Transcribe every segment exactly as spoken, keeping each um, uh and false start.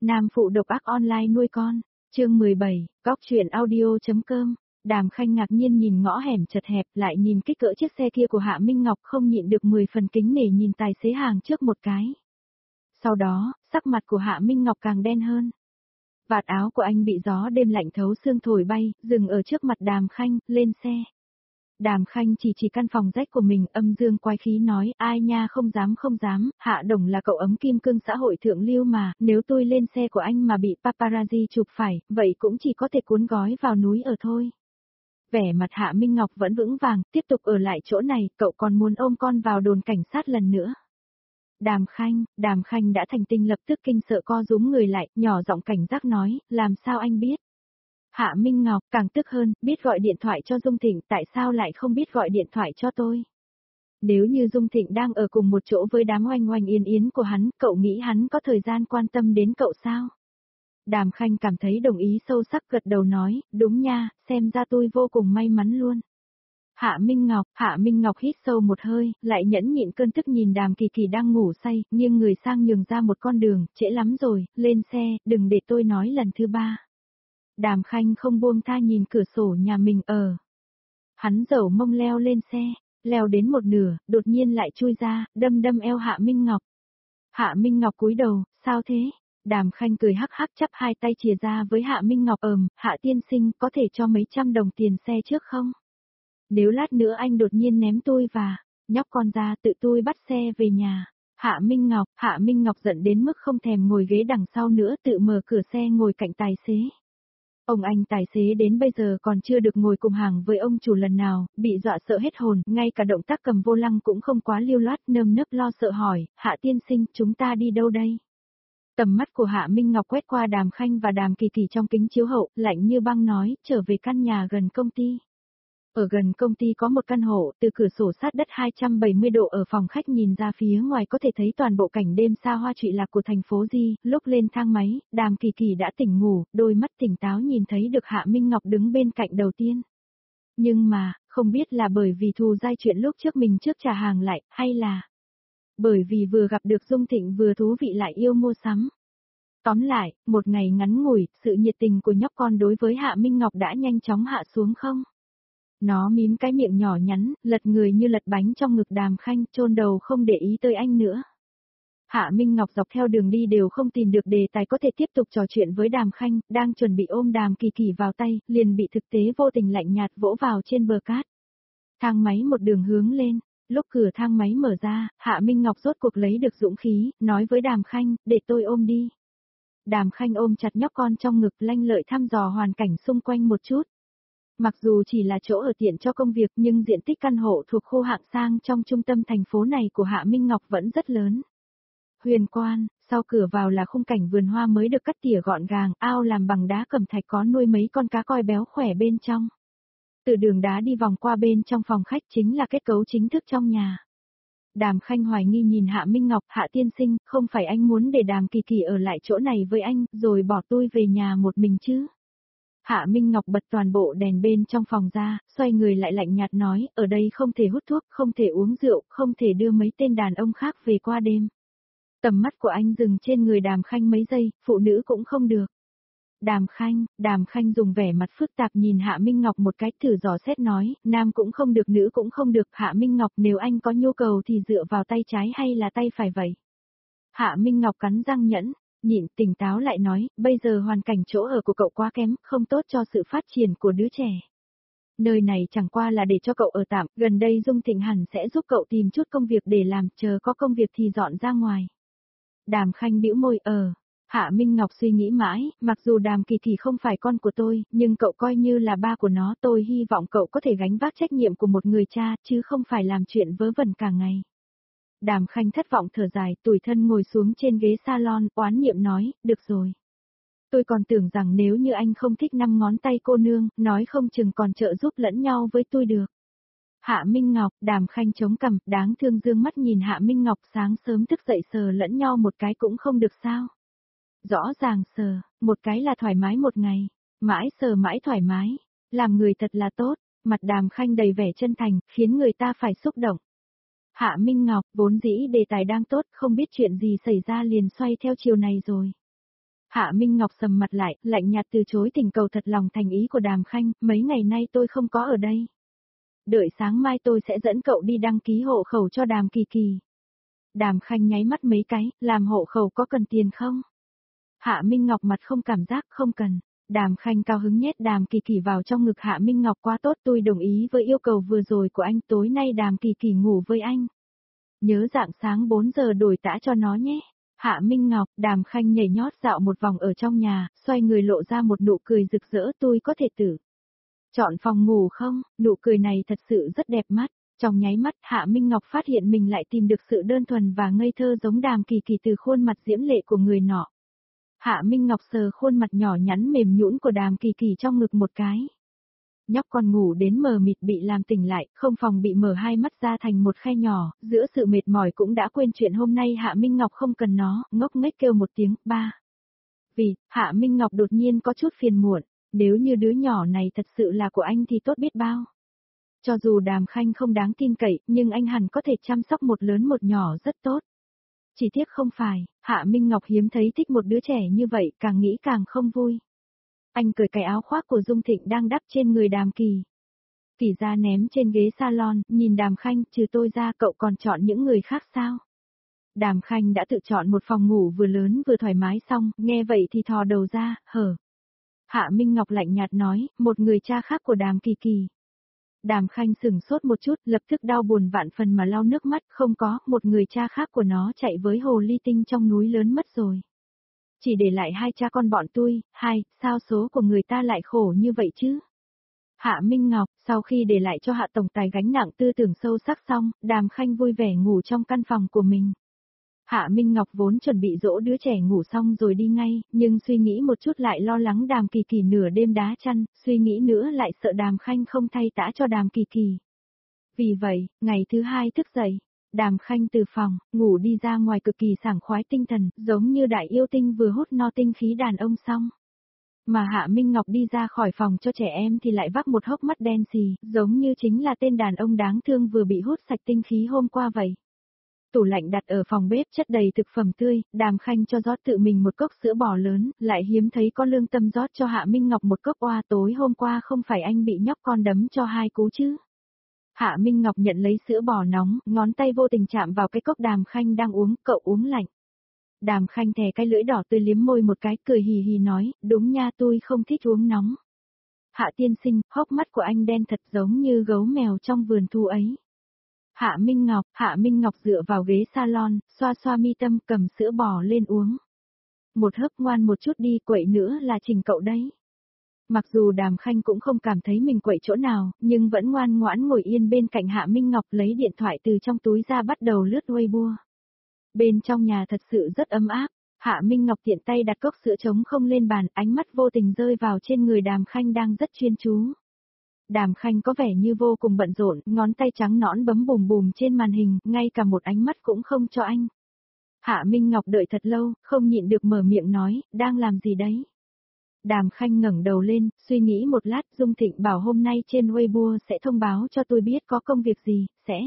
Nam phụ độc ác online nuôi con, chương mười bảy, góc truyện audio.com. Đàm Khanh ngạc nhiên nhìn ngõ hẻm chật hẹp, lại nhìn kích cỡ chiếc xe kia của Hạ Minh Ngọc, không nhịn được mười phần kính nể nhìn tài xế hàng trước một cái. Sau đó, sắc mặt của Hạ Minh Ngọc càng đen hơn. Vạt áo của anh bị gió đêm lạnh thấu xương thổi bay, dừng ở trước mặt Đàm Khanh, lên xe. Đàm Khanh chỉ chỉ căn phòng rách của mình, âm dương quái khí nói, ai nha, không dám không dám, Hạ Đồng là cậu ấm kim cương xã hội thượng lưu mà, nếu tôi lên xe của anh mà bị paparazzi chụp phải, vậy cũng chỉ có thể cuốn gói vào núi ở thôi. Vẻ mặt Hạ Minh Ngọc vẫn vững vàng, tiếp tục ở lại chỗ này, cậu còn muốn ôm con vào đồn cảnh sát lần nữa. Đàm Khanh, Đàm Khanh đã thành tinh lập tức kinh sợ co rúm người lại, nhỏ giọng cảnh giác nói, làm sao anh biết? Hạ Minh Ngọc càng tức hơn, biết gọi điện thoại cho Dung Thịnh, tại sao lại không biết gọi điện thoại cho tôi? Nếu như Dung Thịnh đang ở cùng một chỗ với đám oanh oanh yên yến của hắn, cậu nghĩ hắn có thời gian quan tâm đến cậu sao? Đàm Khanh cảm thấy đồng ý sâu sắc, gật đầu nói, đúng nha, xem ra tôi vô cùng may mắn luôn. Hạ Minh Ngọc, Hạ Minh Ngọc hít sâu một hơi, lại nhẫn nhịn cơn tức nhìn Đàm Kỳ Kỳ đang ngủ say, nghiêng người sang nhường ra một con đường, trễ lắm rồi, lên xe, đừng để tôi nói lần thứ ba. Đàm Khanh không buông tha nhìn cửa sổ nhà mình ở. Hắn dẩu mông leo lên xe, leo đến một nửa, đột nhiên lại chui ra, đâm đâm eo Hạ Minh Ngọc. Hạ Minh Ngọc cúi đầu, sao thế? Đàm Khanh cười hắc hắc chắp hai tay chìa ra với Hạ Minh Ngọc, ờm, Hạ tiên sinh có thể cho mấy trăm đồng tiền xe trước không? Nếu lát nữa anh đột nhiên ném tôi và nhóc con ra, tự tôi bắt xe về nhà. Hạ Minh Ngọc, Hạ Minh Ngọc giận đến mức không thèm ngồi ghế đằng sau nữa, tự mở cửa xe ngồi cạnh tài xế. Ông anh tài xế đến bây giờ còn chưa được ngồi cùng hàng với ông chủ lần nào, bị dọa sợ hết hồn, ngay cả động tác cầm vô lăng cũng không quá lưu loát, nơm nớp lo sợ hỏi, Hạ tiên sinh, chúng ta đi đâu đây? Tầm mắt của Hạ Minh Ngọc quét qua Đàm Khanh và Đàm Kỳ Kỳ trong kính chiếu hậu, lạnh như băng nói, trở về căn nhà gần công ty. Ở gần công ty có một căn hộ, từ cửa sổ sát đất hai trăm bảy mươi độ ở phòng khách nhìn ra phía ngoài có thể thấy toàn bộ cảnh đêm xa hoa trụy lạc của thành phố Di. Lúc lên thang máy, Đàm Kỳ Kỳ đã tỉnh ngủ, đôi mắt tỉnh táo nhìn thấy được Hạ Minh Ngọc đứng bên cạnh đầu tiên. Nhưng mà, không biết là bởi vì thù dai chuyện lúc trước mình trước trả hàng lại, hay là bởi vì vừa gặp được Dung Thịnh vừa thú vị lại yêu mua sắm. Tóm lại, một ngày ngắn ngủi, sự nhiệt tình của nhóc con đối với Hạ Minh Ngọc đã nhanh chóng hạ xuống không? Nó mím cái miệng nhỏ nhắn, lật người như lật bánh trong ngực Đàm Khanh, chôn đầu không để ý tới anh nữa. Hạ Minh Ngọc dọc theo đường đi đều không tìm được đề tài có thể tiếp tục trò chuyện với Đàm Khanh, đang chuẩn bị ôm Đàm Kỳ Kỳ vào tay, liền bị thực tế vô tình lạnh nhạt vỗ vào trên bờ cát. Thang máy một đường hướng lên, lúc cửa thang máy mở ra, Hạ Minh Ngọc rốt cuộc lấy được dũng khí, nói với Đàm Khanh, để tôi ôm đi. Đàm Khanh ôm chặt nhóc con trong ngực, lanh lợi thăm dò hoàn cảnh xung quanh một chút. Mặc dù chỉ là chỗ ở tiện cho công việc nhưng diện tích căn hộ thuộc khu hạng sang trong trung tâm thành phố này của Hạ Minh Ngọc vẫn rất lớn. Huyền quan, sau cửa vào là khung cảnh vườn hoa mới được cắt tỉa gọn gàng, ao làm bằng đá cẩm thạch có nuôi mấy con cá coi béo khỏe bên trong. Từ đường đá đi vòng qua bên trong phòng khách chính là kết cấu chính thức trong nhà. Đàm Khanh hoài nghi nhìn Hạ Minh Ngọc, Hạ tiên sinh, không phải anh muốn để Đàm Kỳ Kỳ ở lại chỗ này với anh, rồi bỏ tôi về nhà một mình chứ? Hạ Minh Ngọc bật toàn bộ đèn bên trong phòng ra, xoay người lại lạnh nhạt nói, ở đây không thể hút thuốc, không thể uống rượu, không thể đưa mấy tên đàn ông khác về qua đêm. Tầm mắt của anh dừng trên người Đàm Khanh mấy giây, phụ nữ cũng không được. Đàm Khanh, Đàm Khanh dùng vẻ mặt phức tạp nhìn Hạ Minh Ngọc một cái, thử dò xét nói, nam cũng không được, nữ cũng không được, Hạ Minh Ngọc, nếu anh có nhu cầu thì dựa vào tay trái hay là tay phải vậy? Hạ Minh Ngọc cắn răng nhẫn, nhịn, tỉnh táo lại nói, bây giờ hoàn cảnh chỗ ở của cậu quá kém, không tốt cho sự phát triển của đứa trẻ. Nơi này chẳng qua là để cho cậu ở tạm, gần đây Dung Thịnh hẳn sẽ giúp cậu tìm chút công việc để làm, chờ có công việc thì dọn ra ngoài. Đàm Khanh bĩu môi, ờ. Hạ Minh Ngọc suy nghĩ mãi, mặc dù Đàm Kỳ Kỳ không phải con của tôi, nhưng cậu coi như là ba của nó, tôi hy vọng cậu có thể gánh vác trách nhiệm của một người cha, chứ không phải làm chuyện vớ vẩn cả ngày. Đàm Khanh thất vọng thở dài, tủi thân ngồi xuống trên ghế salon, oán niệm nói, được rồi. Tôi còn tưởng rằng nếu như anh không thích năm ngón tay cô nương, nói không chừng còn trợ giúp lẫn nhau với tôi được. Hạ Minh Ngọc, Đàm Khanh chống cằm, đáng thương dương mắt nhìn Hạ Minh Ngọc, sáng sớm thức dậy sờ lẫn nhau một cái cũng không được sao. Rõ ràng sờ, một cái là thoải mái một ngày, mãi sờ mãi thoải mái, làm người thật là tốt, mặt Đàm Khanh đầy vẻ chân thành, khiến người ta phải xúc động. Hạ Minh Ngọc, vốn dĩ đề tài đang tốt, không biết chuyện gì xảy ra liền xoay theo chiều này rồi. Hạ Minh Ngọc sầm mặt lại, lạnh nhạt từ chối tình cầu thật lòng thành ý của Đàm Khanh, mấy ngày nay tôi không có ở đây. Đợi sáng mai tôi sẽ dẫn cậu đi đăng ký hộ khẩu cho Đàm Kỳ Kỳ. Đàm Khanh nháy mắt mấy cái, làm hộ khẩu có cần tiền không? Hạ Minh Ngọc mặt không cảm giác, không cần. Đàm Khanh cao hứng nhét Đàm Kỳ Kỳ vào trong ngực Hạ Minh Ngọc, quá tốt, tôi đồng ý với yêu cầu vừa rồi của anh, tối nay Đàm Kỳ Kỳ ngủ với anh. Nhớ rạng sáng bốn giờ đổi tã cho nó nhé. Hạ Minh Ngọc, Đàm Khanh nhảy nhót dạo một vòng ở trong nhà, xoay người lộ ra một nụ cười rực rỡ, tôi có thể tự chọn phòng ngủ không? Nụ cười này thật sự rất đẹp mắt. Trong nháy mắt, Hạ Minh Ngọc phát hiện mình lại tìm được sự đơn thuần và ngây thơ giống Đàm Kỳ Kỳ từ khuôn mặt diễm lệ của người nọ. Hạ Minh Ngọc sờ khuôn mặt nhỏ nhắn mềm nhũn của Đàm Kỳ Kỳ trong ngực một cái. Nhóc con ngủ đến mờ mịt bị làm tỉnh lại, không phòng bị mở hai mắt ra thành một khe nhỏ, giữa sự mệt mỏi cũng đã quên chuyện hôm nay Hạ Minh Ngọc không cần nó, ngốc nghếch kêu một tiếng, ba. Vì, Hạ Minh Ngọc đột nhiên có chút phiền muộn, nếu như đứa nhỏ này thật sự là của anh thì tốt biết bao. Cho dù Đàm Khanh không đáng tin cậy, nhưng anh hẳn có thể chăm sóc một lớn một nhỏ rất tốt. Chỉ tiếc không phải, Hạ Minh Ngọc hiếm thấy thích một đứa trẻ như vậy, càng nghĩ càng không vui. Anh cởi cái áo khoác của Dung Thịnh đang đắp trên người Đàm Kỳ Kỳ ra ném trên ghế salon, nhìn Đàm Khanh, trừ tôi ra cậu còn chọn những người khác sao? Đàm Khanh đã tự chọn một phòng ngủ vừa lớn vừa thoải mái xong, nghe vậy thì thò đầu ra, hở. Hạ Minh Ngọc lạnh nhạt nói, một người cha khác của Đàm Kỳ Kỳ. Đàm Khanh sửng sốt một chút, lập tức đau buồn vạn phần mà lau nước mắt, không có, một người cha khác của nó chạy với hồ ly tinh trong núi lớn mất rồi. Chỉ để lại hai cha con bọn tôi, hai, sao số của người ta lại khổ như vậy chứ? Hạ Minh Ngọc, sau khi để lại cho Hạ Tổng Tài gánh nặng tư tưởng sâu sắc xong, Đàm Khanh vui vẻ ngủ trong căn phòng của mình. Hạ Minh Ngọc vốn chuẩn bị dỗ đứa trẻ ngủ xong rồi đi ngay, nhưng suy nghĩ một chút lại lo lắng Đàm Kỳ Kỳ nửa đêm đá chăn, suy nghĩ nữa lại sợ Đàm Khanh không thay tã cho Đàm Kỳ Kỳ. Vì vậy, ngày thứ hai thức dậy, Đàm Khanh từ phòng, ngủ đi ra ngoài cực kỳ sảng khoái tinh thần, giống như đại yêu tinh vừa hút no tinh khí đàn ông xong. Mà Hạ Minh Ngọc đi ra khỏi phòng cho trẻ em thì lại vác một hốc mắt đen xì, giống như chính là tên đàn ông đáng thương vừa bị hút sạch tinh khí hôm qua vậy. Tủ lạnh đặt ở phòng bếp chất đầy thực phẩm tươi, Đàm Khanh cho rót tự mình một cốc sữa bò lớn, lại hiếm thấy có lương tâm rót cho Hạ Minh Ngọc một cốc, oa tối hôm qua không phải anh bị nhóc con đấm cho hai cú chứ. Hạ Minh Ngọc nhận lấy sữa bò nóng, ngón tay vô tình chạm vào cái cốc Đàm Khanh đang uống, cậu uống lạnh. Đàm Khanh thè cái lưỡi đỏ tươi liếm môi một cái, cười hì hì nói, đúng nha, tôi không thích uống nóng. Hạ tiên sinh, hốc mắt của anh đen thật giống như gấu mèo trong vườn thu ấy. Hạ Minh Ngọc, Hạ Minh Ngọc dựa vào ghế salon, xoa xoa mi tâm, cầm sữa bò lên uống. Một hớp, ngoan một chút đi, quậy nữa là chỉnh cậu đấy. Mặc dù Đàm Khanh cũng không cảm thấy mình quậy chỗ nào, nhưng vẫn ngoan ngoãn ngồi yên bên cạnh Hạ Minh Ngọc, lấy điện thoại từ trong túi ra bắt đầu lướt Weibo. Bên trong nhà thật sự rất ấm áp, Hạ Minh Ngọc tiện tay đặt cốc sữa trống không lên bàn, ánh mắt vô tình rơi vào trên người Đàm Khanh đang rất chuyên chú. Đàm Khanh có vẻ như vô cùng bận rộn, ngón tay trắng nõn bấm bùm bùm trên màn hình, ngay cả một ánh mắt cũng không cho anh. Hạ Minh Ngọc đợi thật lâu, không nhịn được mở miệng nói, đang làm gì đấy? Đàm Khanh ngẩng đầu lên, suy nghĩ một lát, Dung Thịnh bảo hôm nay trên Weibo sẽ thông báo cho tôi biết có công việc gì, sẽ.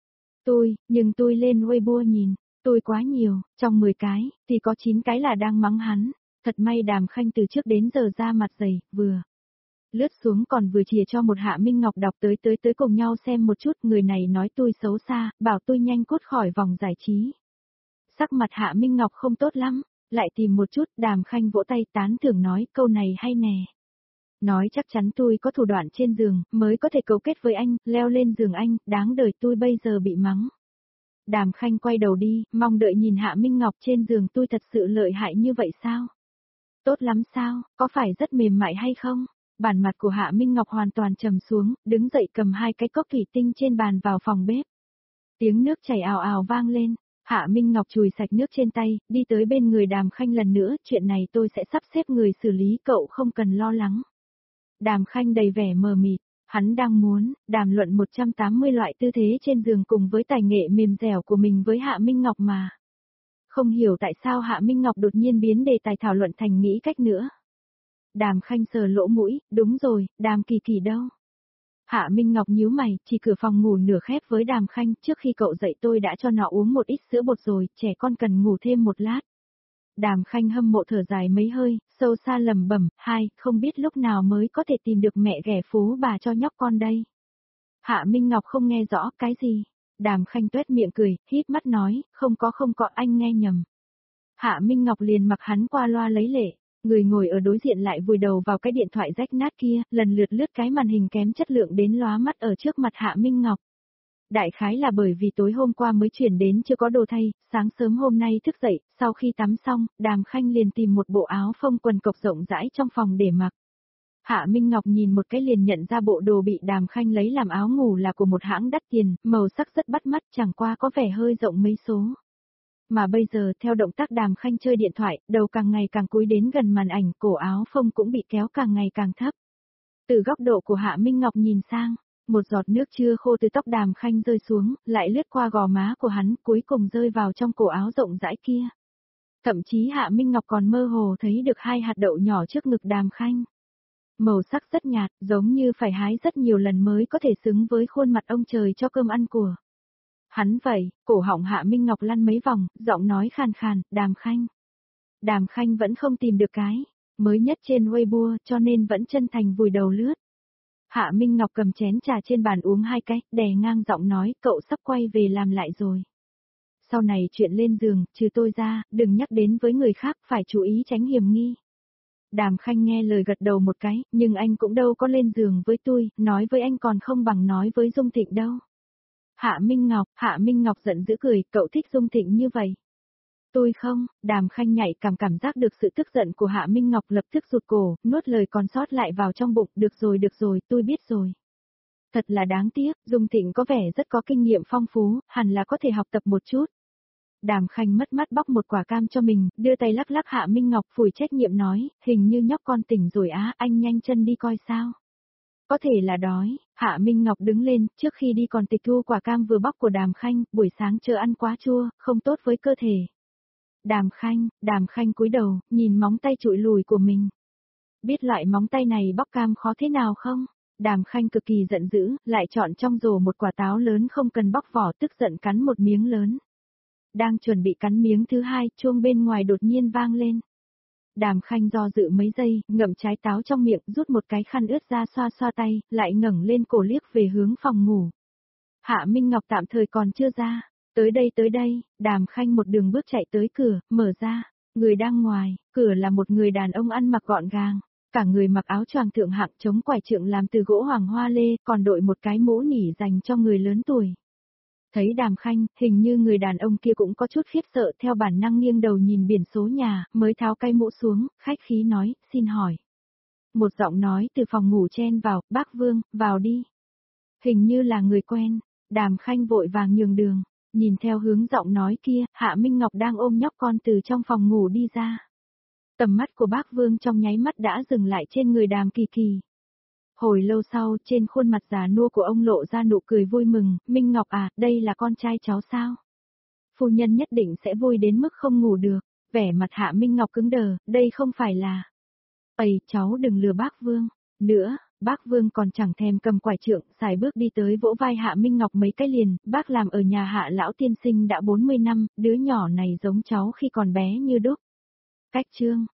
Tôi, nhưng tôi lên Weibo nhìn, tôi quá nhiều, trong mười cái, thì có chín cái là đang mắng hắn. Thật may Đàm Khanh từ trước đến giờ ra mặt dày, vừa lướt xuống còn vừa chìa cho một Hạ Minh Ngọc đọc tới tới tới cùng nhau xem một chút, người này nói tôi xấu xa, bảo tôi nhanh cút khỏi vòng giải trí. Sắc mặt Hạ Minh Ngọc không tốt lắm, lại tìm một chút, Đàm Khanh vỗ tay tán thưởng nói, câu này hay nè. Nói chắc chắn tôi có thủ đoạn trên giường, mới có thể cấu kết với anh, leo lên giường anh, đáng đời tôi bây giờ bị mắng. Đàm Khanh quay đầu đi, mong đợi nhìn Hạ Minh Ngọc, trên giường tôi thật sự lợi hại như vậy sao? Tốt lắm sao, có phải rất mềm mại hay không? Bản mặt của Hạ Minh Ngọc hoàn toàn trầm xuống, đứng dậy cầm hai cái cốc thủy tinh trên bàn vào phòng bếp. Tiếng nước chảy ào ào vang lên, Hạ Minh Ngọc chùi sạch nước trên tay, đi tới bên người Đàm Khanh lần nữa, chuyện này tôi sẽ sắp xếp người xử lý, cậu không cần lo lắng. Đàm Khanh đầy vẻ mờ mịt, hắn đang muốn đàm luận một trăm tám mươi loại tư thế trên giường cùng với tài nghệ mềm dẻo của mình với Hạ Minh Ngọc mà. Không hiểu tại sao Hạ Minh Ngọc đột nhiên biến đề tài thảo luận thành nghĩ cách nữa. Đàm Khanh sờ lỗ mũi, đúng rồi, Đàm Kỳ Kỳ đâu? Hạ Minh Ngọc nhíu mày, chỉ cửa phòng ngủ nửa khép với Đàm Khanh, trước khi cậu dậy tôi đã cho nó uống một ít sữa bột rồi, trẻ con cần ngủ thêm một lát. Đàm Khanh hâm mộ thở dài mấy hơi, sâu xa lầm bẩm, hai, không biết lúc nào mới có thể tìm được mẹ ghẻ phú bà cho nhóc con đây. Hạ Minh Ngọc không nghe rõ cái gì. Đàm Khanh tuét miệng cười, híp mắt nói, không có không có, anh nghe nhầm. Hạ Minh Ngọc liền mặc hắn qua loa lấy lệ, người ngồi ở đối diện lại vùi đầu vào cái điện thoại rách nát kia, lần lượt lướt cái màn hình kém chất lượng đến lóa mắt ở trước mặt Hạ Minh Ngọc. Đại khái là bởi vì tối hôm qua mới chuyển đến chưa có đồ thay, sáng sớm hôm nay thức dậy, sau khi tắm xong, Đàm Khanh liền tìm một bộ áo phông quần cộc rộng rãi trong phòng để mặc. Hạ Minh Ngọc nhìn một cái liền nhận ra bộ đồ bị Đàm Khanh lấy làm áo ngủ là của một hãng đắt tiền, màu sắc rất bắt mắt, chẳng qua có vẻ hơi rộng mấy số. Mà bây giờ theo động tác Đàm Khanh chơi điện thoại, đầu càng ngày càng cúi đến gần màn ảnh, cổ áo phông cũng bị kéo càng ngày càng thấp. Từ góc độ của Hạ Minh Ngọc nhìn sang, một giọt nước chưa khô từ tóc Đàm Khanh rơi xuống, lại lướt qua gò má của hắn, cuối cùng rơi vào trong cổ áo rộng rãi kia. Thậm chí Hạ Minh Ngọc còn mơ hồ thấy được hai hạt đậu nhỏ trước ngực Đàm Khanh. Màu sắc rất nhạt, giống như phải hái rất nhiều lần mới có thể xứng với khuôn mặt ông trời cho cơm ăn của hắn vậy. Cổ họng Hạ Minh Ngọc lăn mấy vòng, giọng nói khàn khàn, Đàm Khanh. Đàm Khanh vẫn không tìm được cái mới nhất trên Weibo, cho nên vẫn chân thành vùi đầu lướt. Hạ Minh Ngọc cầm chén trà trên bàn uống hai cái, đè ngang giọng nói, cậu sắp quay về làm lại rồi. Sau này chuyện lên giường, trừ tôi ra, đừng nhắc đến với người khác, phải chú ý tránh hiểm nghi. Đàm Khanh nghe lời gật đầu một cái, nhưng anh cũng đâu có lên giường với tôi, nói với anh còn không bằng nói với Dung Thịnh đâu. Hạ Minh Ngọc, Hạ Minh Ngọc giận dữ cười, cậu thích Dung Thịnh như vậy. Tôi không, Đàm Khanh nhạy cảm cảm giác được sự tức giận của Hạ Minh Ngọc, lập tức rụt cổ, nuốt lời còn sót lại vào trong bụng, được rồi được rồi, tôi biết rồi. Thật là đáng tiếc, Dung Thịnh có vẻ rất có kinh nghiệm phong phú, hẳn là có thể học tập một chút. Đàm Khanh mất mắt bóc một quả cam cho mình, đưa tay lắc lắc Hạ Minh Ngọc, phủi trách nhiệm nói, hình như nhóc con tỉnh rồi á, anh nhanh chân đi coi sao. Có thể là đói. Hạ Minh Ngọc đứng lên, trước khi đi còn tịch thu quả cam vừa bóc của Đàm Khanh, buổi sáng chưa ăn quá chua, không tốt với cơ thể. Đàm Khanh, Đàm Khanh cúi đầu, nhìn móng tay trụi lùi của mình. Biết loại móng tay này bóc cam khó thế nào không? Đàm Khanh cực kỳ giận dữ, lại chọn trong rổ một quả táo lớn không cần bóc vỏ, tức giận cắn một miếng lớn. Đang chuẩn bị cắn miếng thứ hai, chuông bên ngoài đột nhiên vang lên. Đàm Khanh do dự mấy giây, ngậm trái táo trong miệng, rút một cái khăn ướt ra xoa xoa tay, lại ngẩng lên cổ liếc về hướng phòng ngủ. Hạ Minh Ngọc tạm thời còn chưa ra. Tới đây tới đây, Đàm Khanh một đường bước chạy tới cửa, mở ra. Người đang ngoài, cửa là một người đàn ông ăn mặc gọn gàng. Cả người mặc áo choàng thượng hạng chống quải trượng làm từ gỗ hoàng hoa lê, còn đội một cái mũ nỉ dành cho người lớn tuổi. Thấy Đàm Khanh, hình như người đàn ông kia cũng có chút khiếp sợ, theo bản năng nghiêng đầu nhìn biển số nhà, mới tháo cái mũ xuống, khách khí nói, xin hỏi. Một giọng nói từ phòng ngủ chen vào, bác Vương, vào đi. Hình như là người quen. Đàm Khanh vội vàng nhường đường, nhìn theo hướng giọng nói kia, Hạ Minh Ngọc đang ôm nhóc con từ trong phòng ngủ đi ra. Tầm mắt của bác Vương trong nháy mắt đã dừng lại trên người Đàm Kỳ Kỳ. Hồi lâu sau, trên khuôn mặt già nua của ông lộ ra nụ cười vui mừng, Minh Ngọc à, đây là con trai cháu sao? Phu nhân nhất định sẽ vui đến mức không ngủ được, vẻ mặt Hạ Minh Ngọc cứng đờ, đây không phải là... Ây, cháu đừng lừa bác Vương, nữa, bác Vương còn chẳng thèm cầm quải trượng, xài bước đi tới vỗ vai Hạ Minh Ngọc mấy cái liền, bác làm ở nhà Hạ lão tiên sinh đã bốn mươi năm, đứa nhỏ này giống cháu khi còn bé như đúc. Cách chương,